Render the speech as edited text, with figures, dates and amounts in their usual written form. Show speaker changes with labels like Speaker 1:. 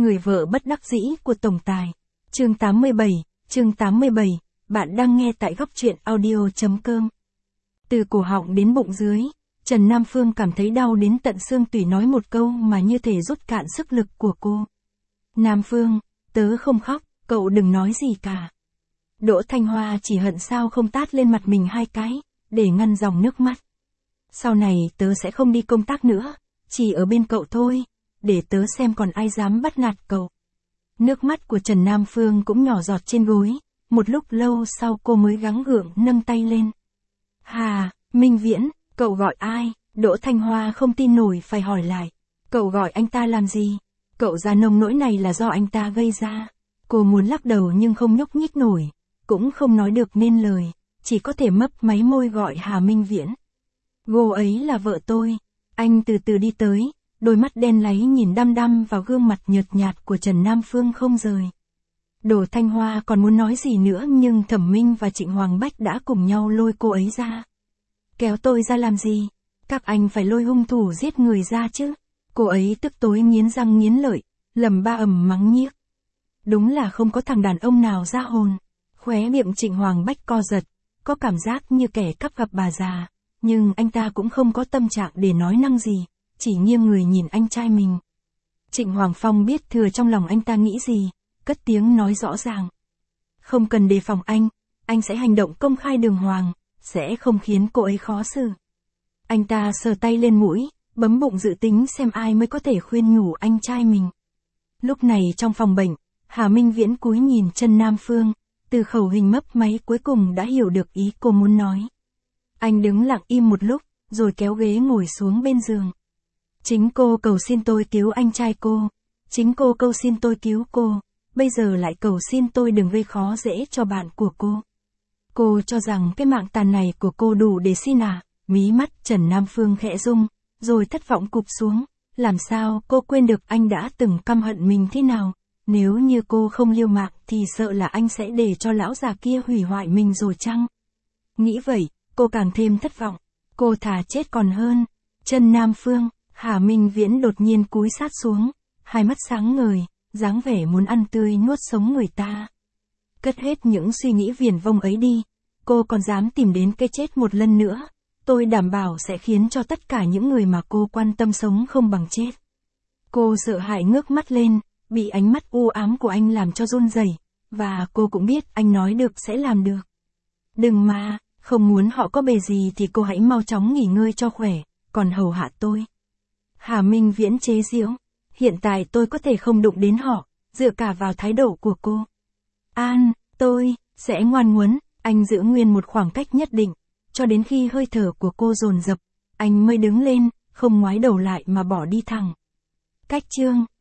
Speaker 1: Người vợ bất đắc dĩ của tổng tài. Chương 87, bạn đang nghe tại góc truyện audio.com. Từ cổ họng đến bụng dưới, Trần Nam Phương cảm thấy đau đến tận xương tủy, nói một câu mà như thể rút cạn sức lực của cô. Nam Phương, tớ không khóc, cậu đừng nói gì cả. Đỗ Thanh Hoa chỉ hận sao không tát lên mặt mình 2 cái, để ngăn dòng nước mắt. Sau này tớ sẽ không đi công tác nữa, chỉ ở bên cậu thôi, để tớ xem còn ai dám bắt nạt cậu. Nước mắt của Trần Nam Phương cũng nhỏ giọt trên gối, một lúc lâu sau cô mới gắng gượng nâng tay lên. Hà, Minh Viễn, cậu gọi ai? Đỗ Thanh Hoa không tin nổi phải hỏi lại. Cậu gọi anh ta làm gì? Cậu ra nông nỗi này là do anh ta gây ra. Cô muốn lắc đầu nhưng không nhúc nhích nổi, cũng không nói được nên lời, chỉ có thể mấp máy môi gọi Hà Minh Viễn. Cô ấy là vợ tôi. Anh từ từ đi tới, đôi mắt đen láy nhìn đăm đăm vào gương mặt nhợt nhạt của Trần Nam Phương không rời. Đỗ Thanh Hoa còn muốn nói gì nữa nhưng Thẩm Minh và Trịnh Hoàng Bách đã cùng nhau lôi cô ấy ra. Kéo tôi ra làm gì? Các anh phải lôi hung thủ giết người ra chứ. Cô ấy tức tối nghiến răng nghiến lợi, lầm ba ầm mắng nhiếc. Đúng là không có thằng đàn ông nào ra hồn. Khóe miệng Trịnh Hoàng Bách co giật, có cảm giác như kẻ cắp gặp bà già, nhưng anh ta cũng không có tâm trạng để nói năng gì, chỉ nghiêng người nhìn anh trai mình. Trịnh Hoàng Phong biết thừa trong lòng anh ta nghĩ gì, cất tiếng nói rõ ràng. Không cần đề phòng anh sẽ hành động công khai đường hoàng, sẽ không khiến cô ấy khó xử. Anh ta sờ tay lên mũi, bấm bụng dự tính xem ai mới có thể khuyên nhủ anh trai mình. Lúc này trong phòng bệnh, Hà Minh Viễn cúi nhìn Trần Nam Phương, từ khẩu hình mấp máy cuối cùng đã hiểu được ý cô muốn nói. Anh đứng lặng im một lúc, rồi kéo ghế ngồi xuống bên giường. Chính cô cầu xin tôi cứu anh trai cô, chính cô cầu xin tôi cứu cô, bây giờ lại cầu xin tôi đừng gây khó dễ cho bạn của cô. Cô cho rằng cái mạng tàn này của cô đủ để xin à? Mí mắt Trần Nam Phương khẽ rung, rồi thất vọng cụp xuống. Làm sao cô quên được anh đã từng căm hận mình thế nào? Nếu như cô không liều mạng thì sợ là anh sẽ để cho lão già kia hủy hoại mình rồi chăng? Nghĩ vậy, cô càng thêm thất vọng. Cô thà chết còn hơn. Trần Nam Phương, Hà Minh Viễn đột nhiên cúi sát xuống, hai mắt sáng ngời, dáng vẻ muốn ăn tươi nuốt sống người ta. Cất hết những suy nghĩ viển vông ấy đi, cô còn dám tìm đến cái chết một lần nữa, tôi đảm bảo sẽ khiến cho tất cả những người mà cô quan tâm sống không bằng chết. Cô sợ hãi ngước mắt lên, bị ánh mắt u ám của anh làm cho run rẩy, và cô cũng biết anh nói được sẽ làm được. Đừng mà, không muốn họ có bề gì thì cô hãy mau chóng nghỉ ngơi cho khỏe, còn hầu hạ tôi. Hà Minh Viễn chế giễu, hiện tại tôi có thể không đụng đến họ, dựa cả vào thái độ của cô. Tôi sẽ ngoan ngoãn. Anh giữ nguyên một khoảng cách nhất định, cho đến khi hơi thở của cô dồn dập, anh mới đứng lên, không ngoái đầu lại mà bỏ đi thẳng. Cách chương